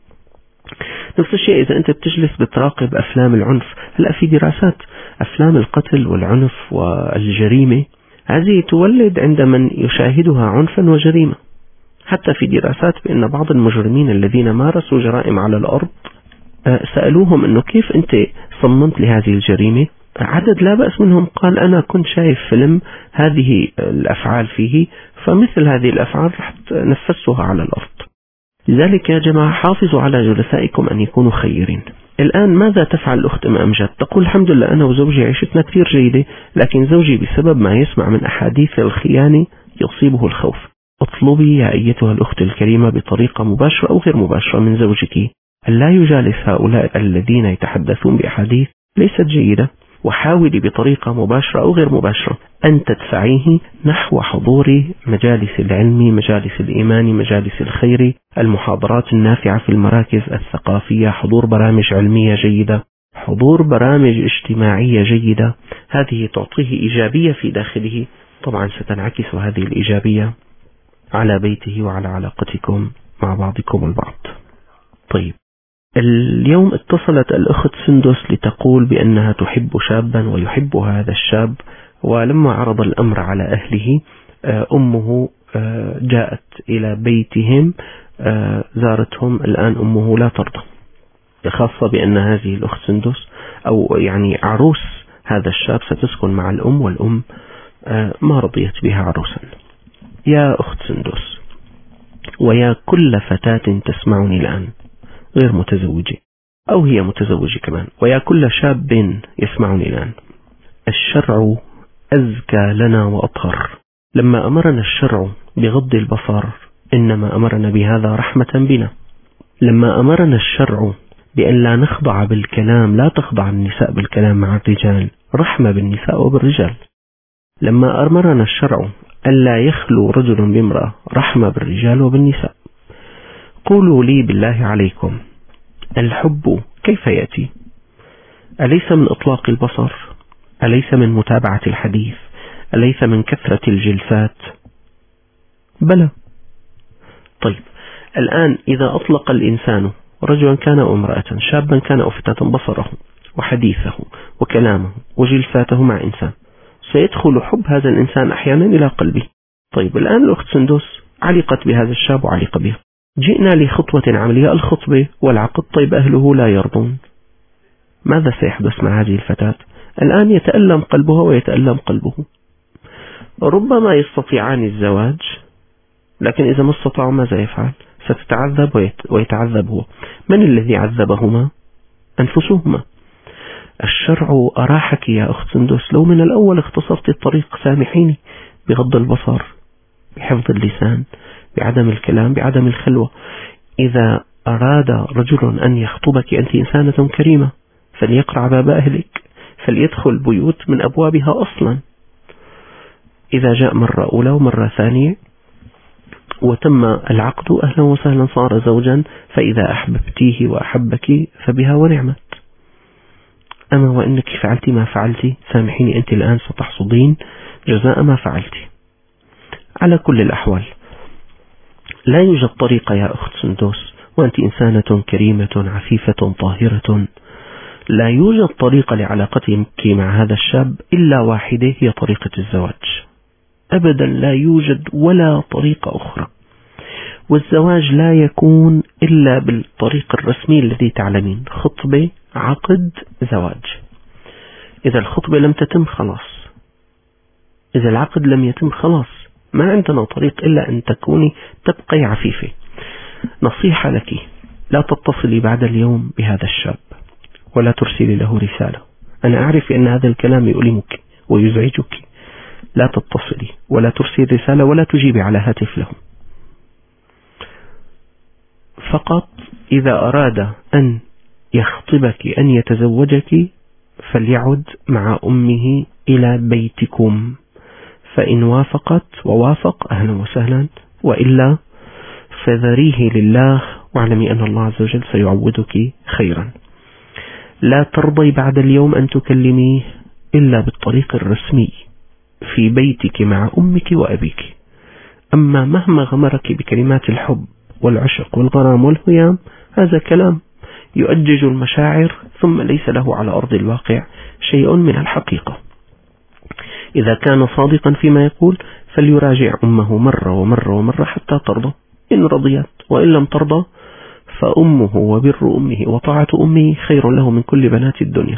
نفس الشيء إذا أنت بتجلس بتراقب أفلام العنف، هلأ في دراسات أفلام القتل والعنف والجريمة هذه تولد عند من يشاهدها عنفا وجريمة. حتى في دراسات بأن بعض المجرمين الذين مارسوا جرائم على الأرض سألوهم أنه كيف أنت صممت لهذه الجريمة؟ عدد لا بأس منهم قال أنا كنت شايف فيلم هذه الأفعال فيه، فمثل هذه الأفعال رح نفذتها على الأرض. لذلك يا جماعة حافظوا على جلسائكم أن يكونوا خيرين. الآن ماذا تفعل الأخت أمجد؟ تقول الحمد لله أنا وزوجي عيشتنا كثير جيدة، لكن زوجي بسبب ما يسمع من أحاديث الخيانة يصيبه الخوف. اطلبي يا أيتها الأخت الكريمة بطريقة مباشرة أو غير مباشرة من زوجك أن لا يجالس هؤلاء الذين يتحدثون بأحاديث ليست جيدة، وحاولي بطريقة مباشرة أو غير مباشرة أن تدفعيه نحو حضور مجالس العلم، مجالس الإيمان، مجالس الخير، المحاضرات النافعة في المراكز الثقافية، حضور برامج علمية جيدة، حضور برامج اجتماعية جيدة. هذه تعطيه إيجابية في داخله، طبعا ستنعكس هذه الإيجابية على بيته وعلى علاقتكم مع بعضكم البعض. طيب، اليوم اتصلت الأخت سندس لتقول بأنها تحب شابا ويحبها هذا الشاب، ولما عرض الأمر على أهله أمه جاءت إلى بيتهم زارتهم. الآن أمه لا ترضى، خاصة بأن هذه الأخت سندس أو يعني عروس هذا الشاب ستسكن مع الأم، والأم ما رضيت بها عروسا. يا أخت سندس، ويا كل فتاة تسمعني الآن غير متزوجة أو هي متزوجة كمان، ويا كل شاب يسمعني الآن، الشرع أزكى لنا وأطهر. لما أمرنا الشرع بغض البصر إنما أمرنا بهذا رحمة بنا. لما أمرنا الشرع بأن لا نخضع بالكلام، لا تخضع النساء بالكلام مع الرجال، رحمة بالنساء وبالرجال. لما أمرنا الشرع ألا يخلو رجل بامرأة، رحمة بالرجال وبالنساء. قولوا لي بالله عليكم، الحب كيف يأتي؟ أليس من إطلاق البصر؟ أليس من متابعة الحديث؟ أليس من كثرة الجلسات؟ بلى. طيب الآن إذا أطلق الإنسان رجلا كان أو امرأة، شابا كان أو فتاة، بصره وحديثه وكلامه وجلساته مع إنسان، سيدخل حب هذا الإنسان أحيانا إلى قلبه. طيب الآن الأخت سندس علقت بهذا الشاب وعلق به، جئنا لخطوة عملية، الخطبة والعقد. طيب أهله لا يرضون، ماذا سيحدث مع هذه الفتاة؟ الآن يتألم قلبها ويتألم قلبه. ربما يستطيعان الزواج، لكن إذا ما استطاعوا ماذا يفعل؟ ستتعذب ويتعذب هو. من الذي عذبهما؟ أنفسهما. الشرع أراحك يا أخت سندس، لو من الأول اختصرت الطريق، سامحيني، بغض البصر، بحفظ اللسان، بعدم الكلام، بعدم الخلوة. إذا أراد رجل أن يخطبك، أنت إنسانة كريمة، فليقرع باب أهلك، فليدخل بيوت من أبوابها أصلا. إذا جاء مرة أولى ومرة ثانية وتم العقد، أهلا وسهلا، صار زوجا. فإذا أحببتيه وأحبك فبها ونعمت. أما وإنك فعلت ما فعلت، سامحيني، أنت الآن ستحصدين جزاء ما فعلت. على كل الأحوال لا يوجد طريقة يا أخت سندس، وأنت إنسانة كريمة عفيفة طاهرة، لا يوجد طريقة لعلاقتك مع هذا الشاب إلا واحدة، هي طريقة الزواج. أبدا لا يوجد ولا طريقة أخرى. والزواج لا يكون إلا بالطريق الرسمي الذي تعلمين، خطبة، عقد، زواج. إذا الخطبة لم تتم خلاص، إذا العقد لم يتم خلاص، ما عندنا طريق إلا أن تبقي عفيفة. نصيحة لك، لا تتصلي بعد اليوم بهذا الشاب ولا ترسلي له رسالة. أنا أعرف أن هذا الكلام يؤلمك ويزعجك، لا تتصلي ولا ترسلي رسالة ولا تجيبي على هاتف له. فقط إذا أراد أن يخطبك، أن يتزوجك، فليعد مع أمه إلى بيتكم، فإن وافقت ووافق أهلا وسهلا، وإلا فذريه لله، واعلمي أن الله عز وجل سيعوضك خيرا. لا ترضي بعد اليوم أن تكلميه إلا بالطريق الرسمي في بيتك مع أمك وأبيك. أما مهما غمرك بكلمات الحب والعشق والغرام والهيام، هذا كلام يؤجج المشاعر، ثم ليس له على أرض الواقع شيء من الحقيقة. إذا كان صادقا فيما يقول، فليراجع أمه مرة ومرة ومرة حتى ترضى، إن رضيت، وإن لم ترضى فأمه وبر أمه وطاعة أمه خير له من كل بنات الدنيا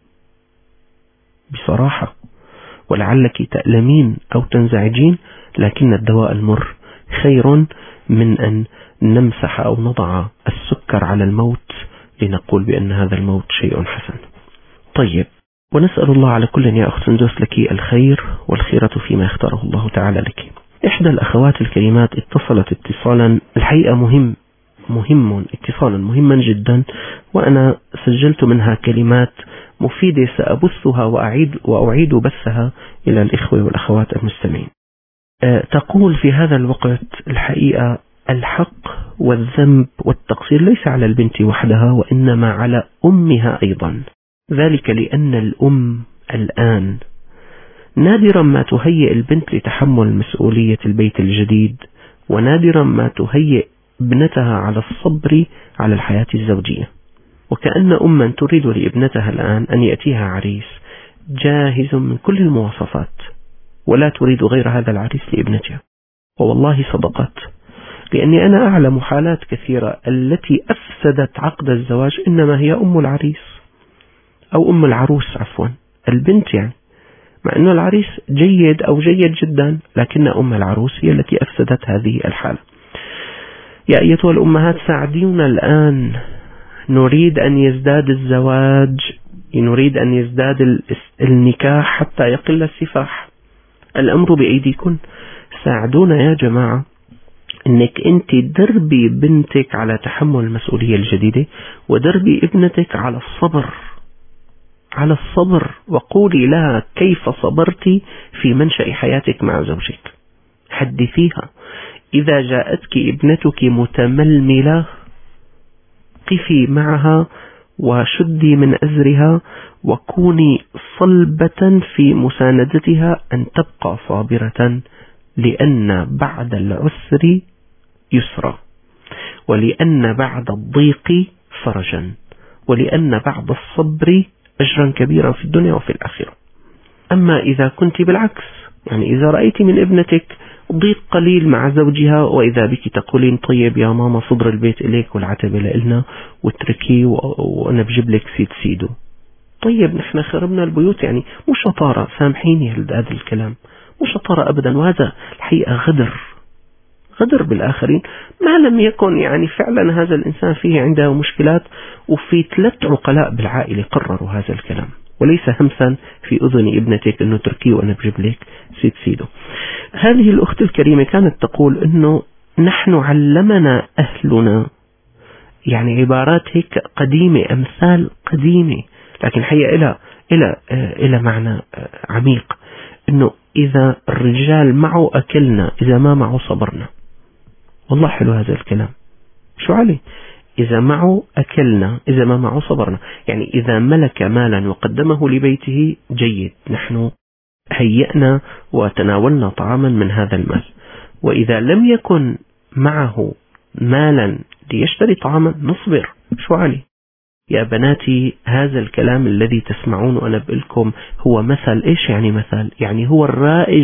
بصراحة. ولعلك تألمين أو تنزعجين، لكن الدواء المر خير من أن نمسح أو نضع السكر على الموت لنقول بأن هذا الموت شيء حسن. طيب، ونسأل الله على كل يا أخت سندس لك الخير والخيرة فيما اختاره الله تعالى لك. إحدى الأخوات الكريمات اتصلت اتصالا الحقيقة اتصالا مهما جدا، وأنا سجلت منها كلمات مفيدة سأبثها وأعيد بثها إلى الإخوة والأخوات المستمعين. تقول في هذا الوقت الحقيقة الحق والذنب والتقصير ليس على البنت وحدها، وإنما على أمها أيضا. ذلك لأن الأم الآن نادرا ما تهيئ البنت لتحمل مسؤولية البيت الجديد، ونادرا ما تهيئ ابنتها على الصبر على الحياة الزوجية. وكأن أما تريد لابنتها الآن أن يأتيها عريس جاهز من كل المواصفات، ولا تريد غير هذا العريس لابنتها. ووالله صدقت، لأني أنا أعلم حالات كثيرة التي أفسدت عقد الزواج إنما هي أم العريس أو أم العروس عفوا، البنت يعني، مع أنه العريس جيد أو جيد جدا، لكن أم العروس هي التي أفسدت هذه الحالة. يا أيتها الأمهات ساعدونا الآن، نريد أن يزداد الزواج، نريد أن يزداد النكاح حتى يقل السفاح. الأمر بأيديكم، ساعدونا يا جماعة انك انت دربي بنتك على تحمل المسؤولية الجديدة، ودربي ابنتك على الصبر، وقولي لها كيف صبرتي في منشأ حياتك مع زوجك. حدثيها. إذا جاءتك ابنتك متململة قفي معها وشدي من أزرها، وكوني صلبة في مساندتها أن تبقى صابرة، لأن بعد العسر يسرا، ولأن بعد الضيق فرجا، ولأن بعد الصبر أجرا كبيرا في الدنيا وفي الآخرة. أما إذا كنت بالعكس، يعني إذا رأيت من ابنتك ضيق قليل مع زوجها، وإذا بك تقولين طيب يا ماما صدر البيت إليك والعتبة لإلنا واتركي وأنا بجيب لك سيدو، طيب نحن خربنا البيوت، يعني مو شطارة، سامحيني هذا الكلام مو شطارة أبدا، وهذا الحقيقة غدر بالآخرين، ما لم يكن يعني فعلا هذا الإنسان فيه عنده مشكلات، وفي 3 عقلاء بالعائلة قرروا هذا الكلام، وليس همسا في أذن ابنتك أنه تركي وأنا بجيب لك سيدو. هذه الأخت الكريمة كانت تقول أنه نحن علمنا أهلنا، يعني عبارات هيك قديمة، أمثال قديمة، لكن حقيقة إلى معنى عميق، أنه إذا الرجال معه أكلنا، إذا ما معه صبرنا. والله حلو هذا الكلام، شو عليه؟ إذا معه أكلنا، إذا ما معه صبرنا. يعني إذا ملك مالا وقدمه لبيته جيد، نحن هيئنا وتناولنا طعاما من هذا المال. وإذا لم يكن معه مالا ليشتري طعاما نصبر، شو عليه؟ يا بناتي هذا الكلام الذي تسمعون وأنا بقولكم هو مثل. إيش يعني مثل؟ يعني هو الرائج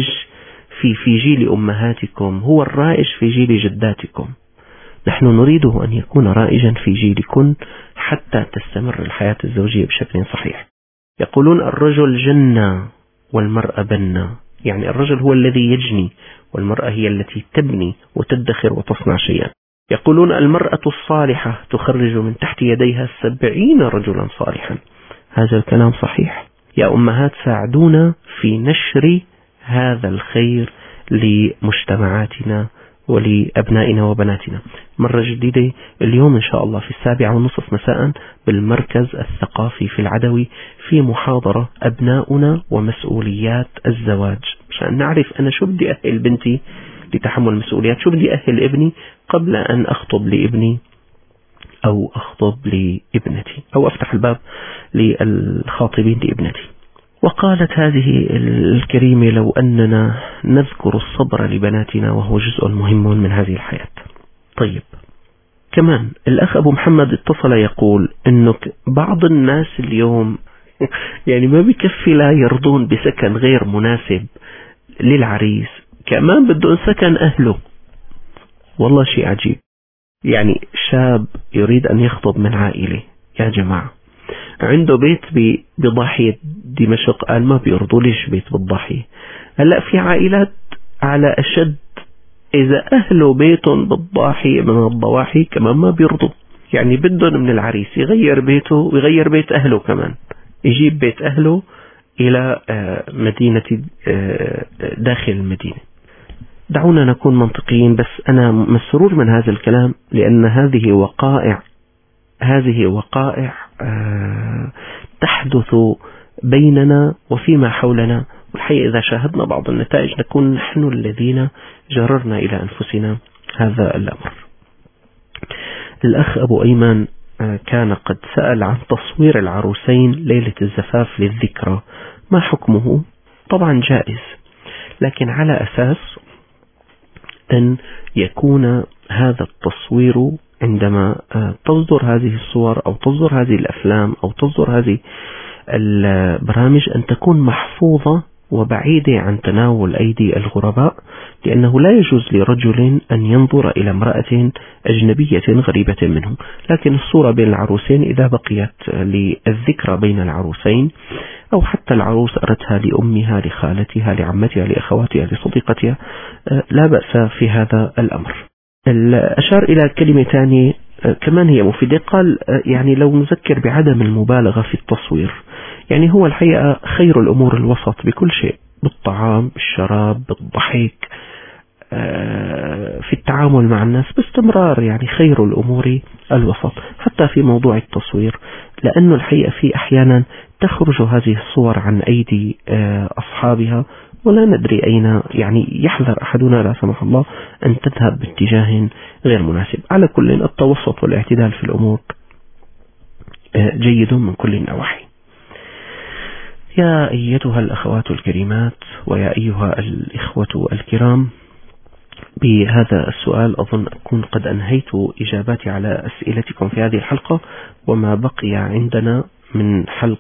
في جيل أمهاتكم، هو الرائج في جيل جداتكم. نحن نريده أن يكون رائجا في جيلكم حتى تستمر الحياة الزوجية بشكل صحيح. يقولون الرجل جنة والمرأة بنة، يعني الرجل هو الذي يجني، والمرأة هي التي تبني وتدخر وتصنع شيئا. يقولون المرأة الصالحة تخرج من تحت يديها 70 رجلا صالحا. هذا الكلام صحيح. يا أمهات ساعدونا في نشر هذا الخير لمجتمعاتنا ولأبنائنا وبناتنا. مرة جديدة اليوم إن شاء الله في 7:30 مساء بالمركز الثقافي في العدوي، في محاضرة أبناؤنا ومسؤوليات الزواج، عشان نعرف أنا شو بدي أهل بنتي لتحمل المسؤوليات، شو بدي أهل ابني قبل أن أخطب لابني أو أخطب لابنتي أو أفتح الباب للخاطبين لابنتي. وقالت هذه الكريمة لو أننا نذكر الصبر لبناتنا وهو جزء مهم من هذه الحياة. طيب كمان الأخ أبو محمد اتصل يقول أنه بعض الناس اليوم يعني ما بكفي لا يرضون بسكن غير مناسب للعريس، كمان بدون سكن أهله. والله شيء عجيب. يعني شاب يريد أن يخطب من عائلة، يا جماعة عنده بيت بضاحية دمشق، قال ما بيرضوا ليش بيت بالضاحية. هلأ في عائلات على أشد، إذا أهله بيتهم بالضاحية من الضواحي كمان ما بيرضوا، يعني بدهم من العريس يغير بيته ويغير بيت أهله كمان، يجيب بيت أهله إلى مدينة داخل المدينة. دعونا نكون منطقيين، بس أنا مسرور من هذا الكلام لأن هذه وقائع تحدث بيننا وفيما حولنا، والحقيقة إذا شاهدنا بعض النتائج نكون نحن الذين جررنا إلى أنفسنا هذا الأمر. الأخ أبو أيمن كان قد سأل عن تصوير العروسين ليلة الزفاف للذكرى، ما حكمه؟ طبعا جائز، لكن على أساس أن يكون هذا التصوير عندما تصدر هذه الصور أو تصدر هذه الأفلام أو تصدر هذه البرامج أن تكون محفوظة وبعيدة عن تناول أيدي الغرباء، لأنه لا يجوز لرجل أن ينظر إلى امرأة أجنبية غريبة منه. لكن الصورة بين العروسين إذا بقيت للذكرى بين العروسين أو حتى العروس أردتها لأمها، لخالتها، لعمتها، لأخواتها، لصديقتها، لا بأس في هذا الأمر. أشار إلى كلمة ثانية كمان هي مفيدة، قال يعني لو نذكر بعدم المبالغة في التصوير. يعني هو الحقيقة خير الأمور الوسط بكل شيء، بالطعام، بالشراب، بالضحك، في التعامل مع الناس باستمرار. يعني خير الأمور الوسط حتى في موضوع التصوير، لأنه الحقيقة في أحيانا تخرج هذه الصور عن أيدي أصحابها ولا ندري أين، يعني يحذر أحدنا لا سمح الله أن تذهب باتجاه غير مناسب. على كل التوسط والاعتدال في الأمور جيد من كل النواحي. يا أيتها الأخوات الكريمات ويا أيها الإخوة الكرام، بهذا السؤال أظن أكون قد أنهيت إجاباتي على أسئلتكم في هذه الحلقة، وما بقي عندنا من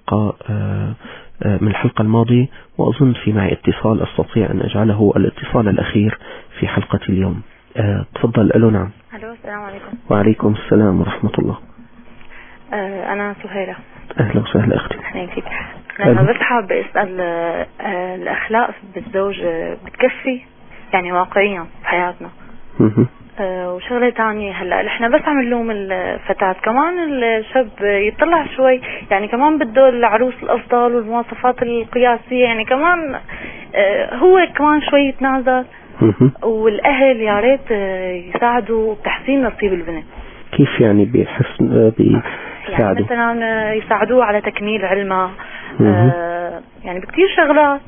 الحلقة الماضية، وأظن في معي اتصال أستطيع أن أجعله الاتصال الأخير في حلقة اليوم. تفضل. ألو. نعم. ألو، السلام عليكم. وعليكم السلام ورحمة الله. أنا سهيلة. أهلا وسهلا أختي. أهلا فيك. أنا بس حابة أسأل، الأخلاق بالزوج بتكفي يعني واقعيا في حياتنا؟ وشغلة تانية، هلا احنا بس عم نلوم الفتاة، كمان الشاب يطلع شوي، يعني كمان بده العروس الأفضل والمواصفات القياسية، يعني كمان هو كمان شوي يتنازل، والأهل يا ريت يساعدوا بتحسين نصيب البنت. كيف يعني بيحسن يعني مثلا يساعدوه على تكميل علمها، يعني بكتير شغلات.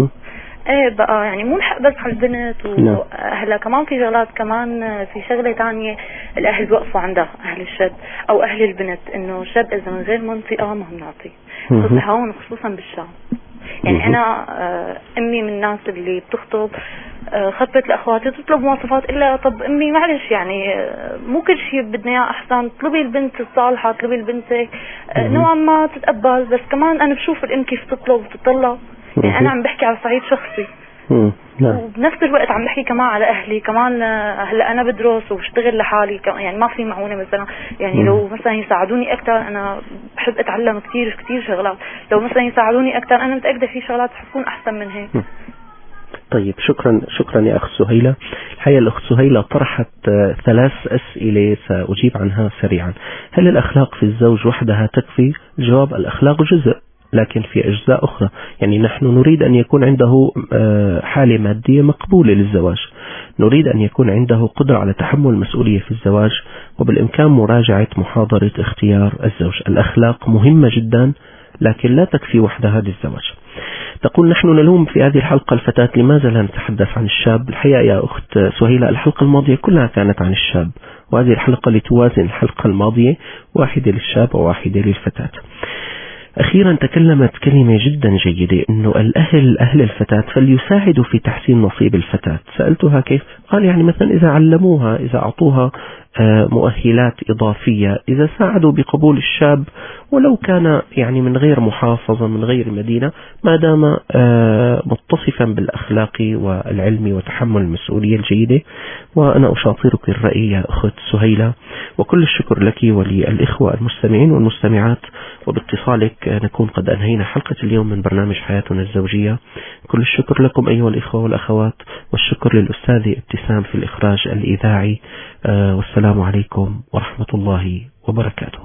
ايه بقى، يعني مو نحق بس على البنت، وهلا كمان في شغلات، كمان في شغلة تانية الأهل بوقفوا عندها، أهل الشاب أو أهل البنت، إنه الشاب إذا من غير منطقة ما هم نعطيه، خصوصا هون خصوصا بالشام. يعني أنا أمي من الناس اللي بتخطب، خطبت لأخواتي تطلب مواصفات، إلا طب أمي معلش يعني مو كل شيء بدنا إياه أحسن، اطلبي البنت الصالحة، اطلبي البنت نوعا ما تتقبل، بس كمان أنا بشوف الأم كيف تطلب وتطلع. يعني أنا عم بحكي على صعيد شخصي، وبنفس الوقت عم بحكي كمان على أهلي. كمان هلا أنا بدرس وبشتغل لحالي، يعني ما في معونة مثلا، يعني لو مثلا يساعدوني أكثر، أنا بحب أتعلم كثير كثير شغلات، لو مثلا يساعدوني أكثر أنا متأكدة في شغلات حتكون أحسن من هيك. طيب، شكرا يا أخت سهيلة. الحقيقة الأخت سهيلة طرحت 3 أسئلة سأجيب عنها سريعا. هل الأخلاق في الزوج وحدها تكفي؟ الجواب: الأخلاق جزء، لكن في أجزاء أخرى. يعني نحن نريد أن يكون عنده حالة مادية مقبولة للزواج، نريد أن يكون عنده قدرة على تحمل المسؤولية في الزواج، وبالإمكان مراجعة محاضرة اختيار الزوج. الأخلاق مهمة جدا، لكن لا تكفي وحدها للزواج. تقول: نحن نلوم في هذه الحلقة الفتاة، لماذا لا نتحدث عن الشاب؟ الحقيقة يا أخت سهيلة الحلقة الماضية كلها كانت عن الشاب، وهذه الحلقة لتوازن الحلقة الماضية، واحدة للشاب وواحدة للفتاة. أخيرا تكلمت كلمة جدا جيدة، أنه أهل الفتاة فليساعدوا في تحسين نصيب الفتاة. سألتها كيف؟ قال يعني مثلا إذا علموها، إذا أعطوها مؤهلات إضافية، إذا ساعدوا بقبول الشاب ولو كان يعني من غير محافظة، من غير مدينة، ما دام متصفا بالأخلاق والعلم وتحمل المسؤولية الجيدة. وأنا أشاطرك الرأي يا أخت سهيلة، وكل الشكر لك وللإخوة المستمعين والمستمعات. وباتصالك نكون قد أنهينا حلقة اليوم من برنامج حياتنا الزوجية. كل الشكر لكم أيها الإخوة والأخوات، والشكر للأستاذ ابتسام في الإخراج الإذاعي. والسلام عليكم ورحمة الله وبركاته.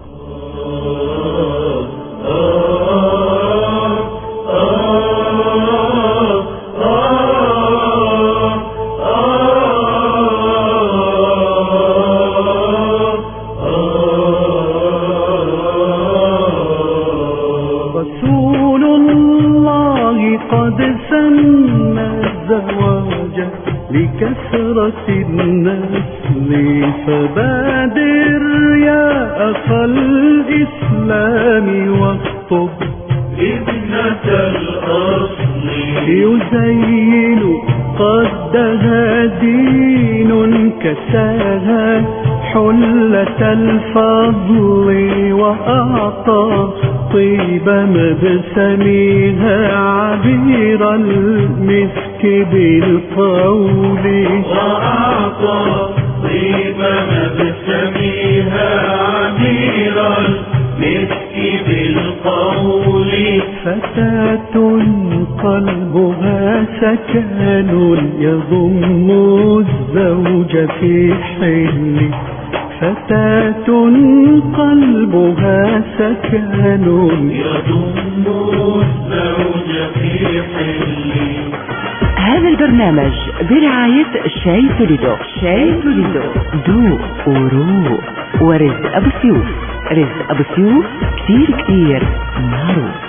رسول الله قد سن الزواج لكثرة النسل، فبادر يا أخا الإسلام واخطب ابنة الأصل، يزين قدها دين كساها حلة الفضل، وأعطى طيب مبسمها عبير المسك بالقول، وأعطى طيب مبسمها عبير المسك بالقول. فتاة قلبها سكن يضم الزوج في حل، فتاة قلبها سكن يضم الزوج في حل. هذا البرنامج برعاية شاي توليدو. شاي توليدو ذوق وروق. ورزق أبو سيوف. رزق أبو سيوف كتير معروف.